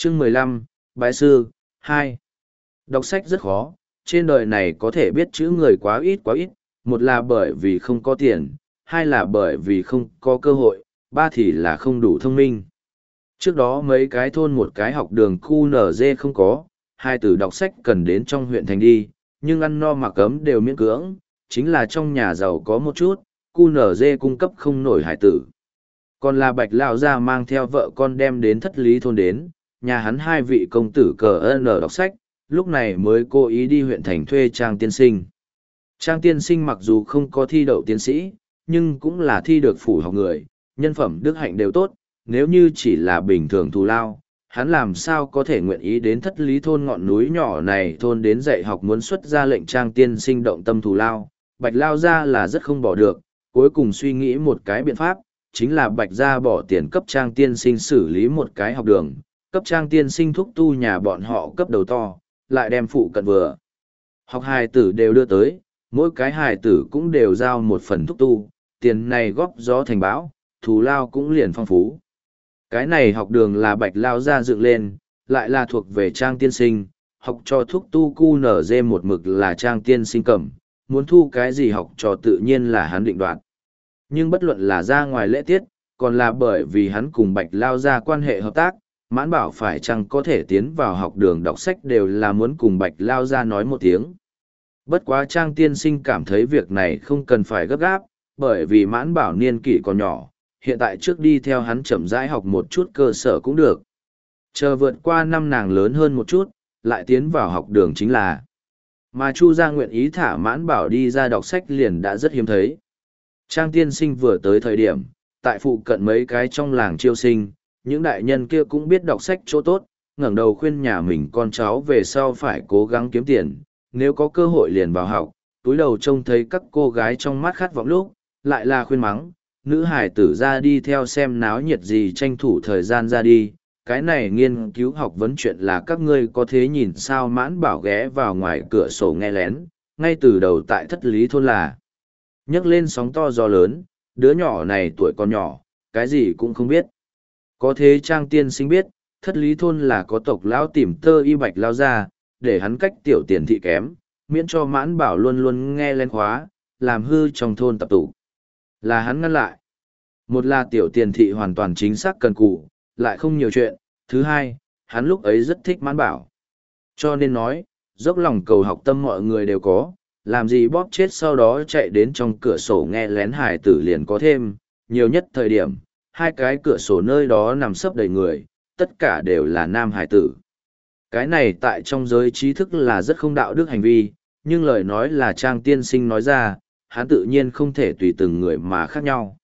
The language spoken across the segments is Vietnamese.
Chương 15, Bái Sư, 2. Đọc sách rất khó, trên đời này có thể biết chữ người quá ít, một là bởi vì không có tiền, hai là bởi vì không có cơ hội, ba thì là không đủ thông minh. Trước đó mấy cái thôn một cái học đường QNZ không có, hai từ đọc sách cần đến trong huyện thành đi, nhưng ăn no mặc ấm đều miễn cưỡng, chính là trong nhà giàu có một chút, QNZ cung cấp không nổi hải tử. Còn là Bạch Lão gia mang theo vợ con đem đến Thất Lý thôn đến, nhà hắn hai vị công tử cờ N đọc sách, lúc này mới cố ý đi huyện thành thuê Trang tiên sinh. Trang tiên sinh mặc dù không có thi đậu tiến sĩ, nhưng cũng là thi được phủ học người, nhân phẩm đức hạnh đều tốt, nếu như chỉ là bình thường thù lao, hắn làm sao có thể nguyện ý đến Thất Lý thôn ngọn núi nhỏ này thôn đến dạy học muốn xuất ra lệnh Trang tiên sinh động tâm thù lao. Bạch Lao gia là rất không bỏ được, cuối cùng suy nghĩ một cái biện pháp, chính là Bạch gia bỏ tiền cấp Trang tiên sinh xử lý một cái học đường, cấp Trang tiên sinh thúc tu nhà bọn họ cấp đầu to, lại đem phụ cận vừa. Học hài tử đều đưa tới, mỗi cái hài tử cũng đều giao một phần thúc tu, tiền này góp gió thành bão, thù lao cũng liền phong phú. Cái này học đường là Bạch Lao gia dựng lên, lại là thuộc về Trang tiên sinh, học cho thúc tu QNZ một mực là Trang tiên sinh cầm, muốn thu cái gì học trò tự nhiên là hắn định đoạt. Nhưng bất luận là ra ngoài lễ tiết, còn là bởi vì hắn cùng Bạch Lao gia quan hệ hợp tác, Mãn Bảo phải chăng có thể tiến vào học đường đọc sách đều là muốn cùng Bạch Lao gia nói một tiếng. Bất quá Trang tiên sinh cảm thấy việc này không cần phải gấp gáp, bởi vì Mãn Bảo niên kỷ còn nhỏ, hiện tại trước đi theo hắn chậm rãi học một chút cơ sở cũng được. Chờ vượt qua năm nàng lớn hơn một chút, lại tiến vào học đường chính là. Mà Chu gia nguyện ý thả Mãn Bảo đi ra đọc sách liền đã rất hiếm thấy. Trang tiên sinh vừa tới thời điểm, tại phụ cận mấy cái trong làng chiêu sinh, những đại nhân kia cũng biết đọc sách chỗ tốt, ngẩng đầu khuyên nhà mình con cháu về sau phải cố gắng kiếm tiền, nếu có cơ hội liền vào học, túi đầu trông thấy các cô gái trong mắt khát vọng lúc, lại là khuyên mắng, nữ hải tử ra đi theo xem náo nhiệt gì tranh thủ thời gian ra đi, cái này nghiên cứu học vấn chuyện là các ngươi có thế nhìn sao. Mãn Bảo ghé vào ngoài cửa sổ nghe lén, ngay từ đầu tại Thất Lý thôn là nhấc lên sóng to gió lớn, đứa nhỏ này tuổi còn nhỏ, cái gì cũng không biết. Có thế Trang tiên sinh biết, Thất Lý thôn là có tộc lão tìm tơ y Bạch Lao ra, để hắn cách tiểu tiền thị kém, miễn cho Mãn Bảo luôn luôn nghe lên khóa, làm hư trong thôn tập tụ. Là hắn ngăn lại. Một là tiểu tiền thị hoàn toàn chính xác cần cù, lại không nhiều chuyện. Thứ hai, hắn lúc ấy rất thích Mãn Bảo. Cho nên nói, dốc lòng cầu học tâm mọi người đều có, làm gì bóp chết sau đó chạy đến trong cửa sổ nghe lén hải tử liền có thêm, nhiều nhất thời điểm, hai cái cửa sổ nơi đó nằm sấp đầy người, tất cả đều là nam hải tử. Cái này tại trong giới trí thức là rất không đạo đức hành vi, nhưng lời nói là Trang tiên sinh nói ra, hắn tự nhiên không thể tùy từng người mà khác nhau.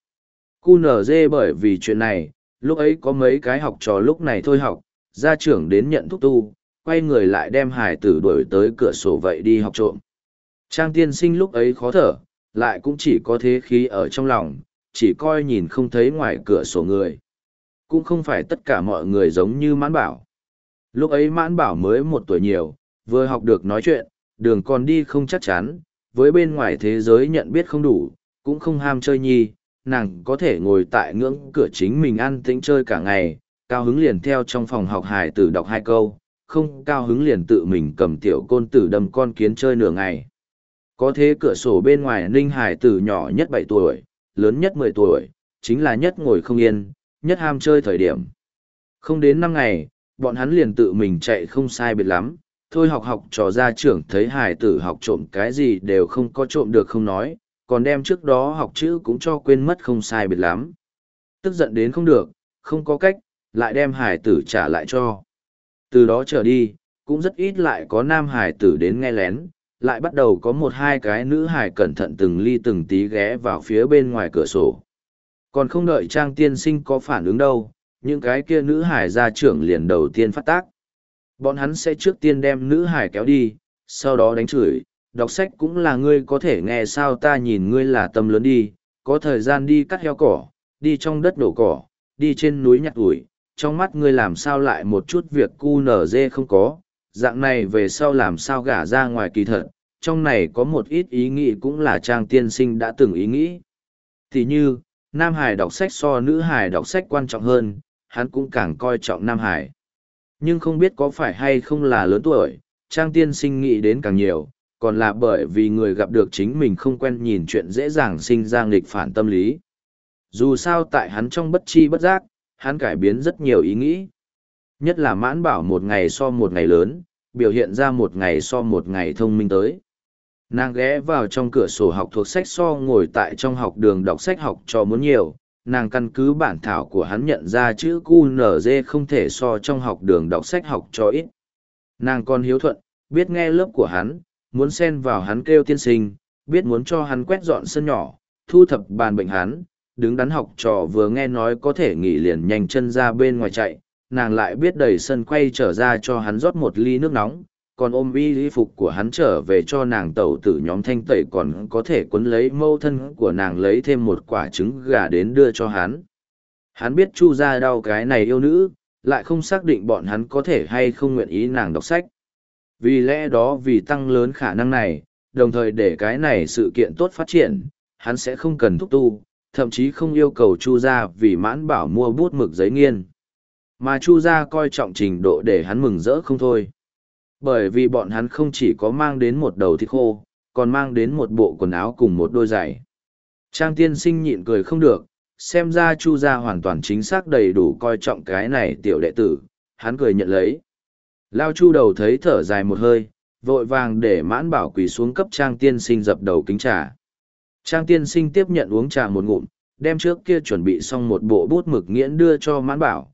QNZ bởi vì chuyện này, lúc ấy có mấy cái học trò lúc này thôi học, gia trưởng đến nhận thúc tu, quay người lại đem hải tử đuổi tới cửa sổ vậy đi học trộm. Trang tiên sinh lúc ấy khó thở, lại cũng chỉ có thế khí ở trong lòng, chỉ coi nhìn không thấy ngoài cửa sổ người. Cũng không phải tất cả mọi người giống như Mãn Bảo. Lúc ấy Mãn Bảo mới 1 tuổi nhiều, vừa học được nói chuyện, đường còn đi không chắc chắn, với bên ngoài thế giới nhận biết không đủ, cũng không ham chơi nhi, nàng có thể ngồi tại ngưỡng cửa chính mình ăn tĩnh chơi cả ngày, cao hứng liền theo trong phòng học hài tử đọc 2 câu, không cao hứng liền tự mình cầm tiểu côn tử đâm con kiến chơi nửa ngày. Có thế cửa sổ bên ngoài Ninh hải tử nhỏ nhất 7 tuổi, lớn nhất 10 tuổi, chính là nhất ngồi không yên, nhất ham chơi thời điểm. Không đến 5 ngày, bọn hắn liền tự mình chạy không sai biệt lắm, thôi học trò gia trưởng thấy hải tử học trộm cái gì đều không có trộm được không nói, còn đem trước đó học chữ cũng cho quên mất không sai biệt lắm. Tức giận đến không được, không có cách, lại đem hải tử trả lại cho. Từ đó trở đi, cũng rất ít lại có nam hải tử đến nghe lén, lại bắt đầu có 1-2 cái nữ hải cẩn thận từng ly từng tí ghé vào phía bên ngoài cửa sổ. Còn không đợi Trang tiên sinh có phản ứng đâu, những cái kia nữ hải gia trưởng liền đầu tiên phát tác. Bọn hắn sẽ trước tiên đem nữ hải kéo đi, sau đó đánh chửi, đọc sách cũng là ngươi có thể nghe sao, ta nhìn ngươi là tâm lớn đi, có thời gian đi cắt heo cỏ, đi trong đất đổ cỏ, đi trên núi nhặt ủi, trong mắt ngươi làm sao lại một chút việc cu nở dê không có, dạng này về sau làm sao gả ra ngoài. Kỳ thật, trong này có một ít ý nghĩ cũng là Trang tiên sinh đã từng ý nghĩ. Thì như, nam hải đọc sách so nữ hải đọc sách quan trọng hơn, hắn cũng càng coi trọng nam hải. Nhưng không biết có phải hay không là lớn tuổi, Trang tiên sinh nghĩ đến càng nhiều, còn là bởi vì người gặp được chính mình không quen nhìn chuyện dễ dàng sinh ra nghịch phản tâm lý. Dù sao tại hắn trong bất chi bất giác, hắn cải biến rất nhiều ý nghĩ. Nhất là Mãn Bảo một ngày so một ngày lớn, biểu hiện ra một ngày so một ngày thông minh tới. Nàng ghé vào trong cửa sổ học thuộc sách so ngồi tại trong học đường đọc sách học cho muốn nhiều, nàng căn cứ bản thảo của hắn nhận ra chữ QNZ không thể so trong học đường đọc sách học cho ít. Nàng còn hiếu thuận, biết nghe lớp của hắn, muốn xen vào hắn kêu tiên sinh, biết muốn cho hắn quét dọn sân nhỏ, thu thập bàn bệnh hắn, đứng đắn học trò vừa nghe nói có thể nghỉ liền nhanh chân ra bên ngoài chạy, nàng lại biết đầy sân quay trở ra cho hắn rót một ly nước nóng, còn ôm y phục của hắn trở về cho nàng tẩu tử nhóm thanh tẩy còn có thể quấn lấy mâu thân của nàng lấy thêm một quả trứng gà đến đưa cho hắn. Hắn biết Chu gia đau cái này yêu nữ, lại không xác định bọn hắn có thể hay không nguyện ý nàng đọc sách. Vì lẽ đó vì tăng lớn khả năng này, đồng thời để cái này sự kiện tốt phát triển, hắn sẽ không cần thúc tu, thậm chí không yêu cầu Chu gia vì Mãn Bảo mua bút mực giấy nghiên. Mà Chu gia coi trọng trình độ để hắn mừng rỡ không thôi. Bởi vì bọn hắn không chỉ có mang đến một đầu thịt khô, còn mang đến một bộ quần áo cùng một đôi giày. Trang tiên sinh nhịn cười không được, xem ra Chu gia hoàn toàn chính xác đầy đủ coi trọng cái này tiểu đệ tử, hắn cười nhận lấy. Lao Chu đầu thấy thở dài một hơi, vội vàng để Mãn Bảo quỳ xuống cấp Trang tiên sinh dập đầu kính trà. Trang tiên sinh tiếp nhận uống trà một ngụm, đem trước kia chuẩn bị xong một bộ bút mực nghiễn đưa cho Mãn Bảo,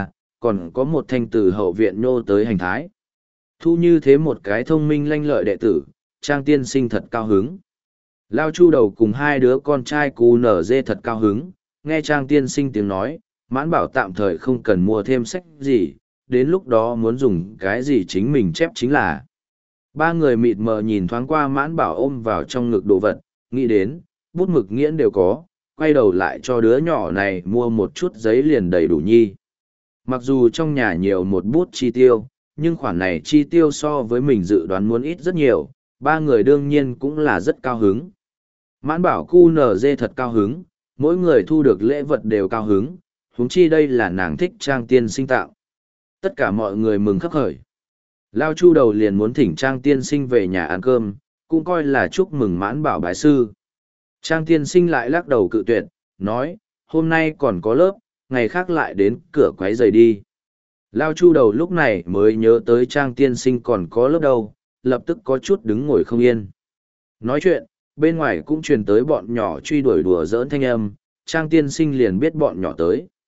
còn có một thanh từ hậu viện nhô tới hành thái. Thu như thế một cái thông minh lanh lợi đệ tử, Trang tiên sinh thật cao hứng. Lao Chu đầu cùng hai đứa con trai cú nở dê thật cao hứng, nghe Trang tiên sinh tiếng nói, Mãn Bảo tạm thời không cần mua thêm sách gì, đến lúc đó muốn dùng cái gì chính mình chép chính là. Ba người mịt mờ nhìn thoáng qua Mãn Bảo ôm vào trong ngực đồ vật, nghĩ đến, bút mực nghiễn đều có, quay đầu lại cho đứa nhỏ này mua một chút giấy liền đầy đủ nhi. Mặc dù trong nhà nhiều một bút chi tiêu, nhưng khoản này chi tiêu so với mình dự đoán muốn ít rất nhiều, ba người đương nhiên cũng là rất cao hứng. Mãn Bảo QNZ thật cao hứng, mỗi người thu được lễ vật đều cao hứng, huống chi đây là nàng thích Trang tiên sinh tạo. Tất cả mọi người mừng khắc khởi. Lao Chu đầu liền muốn thỉnh Trang tiên sinh về nhà ăn cơm, cũng coi là chúc mừng Mãn Bảo bái sư. Trang tiên sinh lại lắc đầu cự tuyệt, nói, hôm nay còn có lớp, ngày khác lại đến cửa quấy giày đi. Lao Chu đầu lúc này mới nhớ tới Trang tiên sinh còn có lớp đâu, lập tức có chút đứng ngồi không yên. Nói chuyện, bên ngoài cũng truyền tới bọn nhỏ truy đuổi đùa giỡn thanh âm, Trang tiên sinh liền biết bọn nhỏ tới.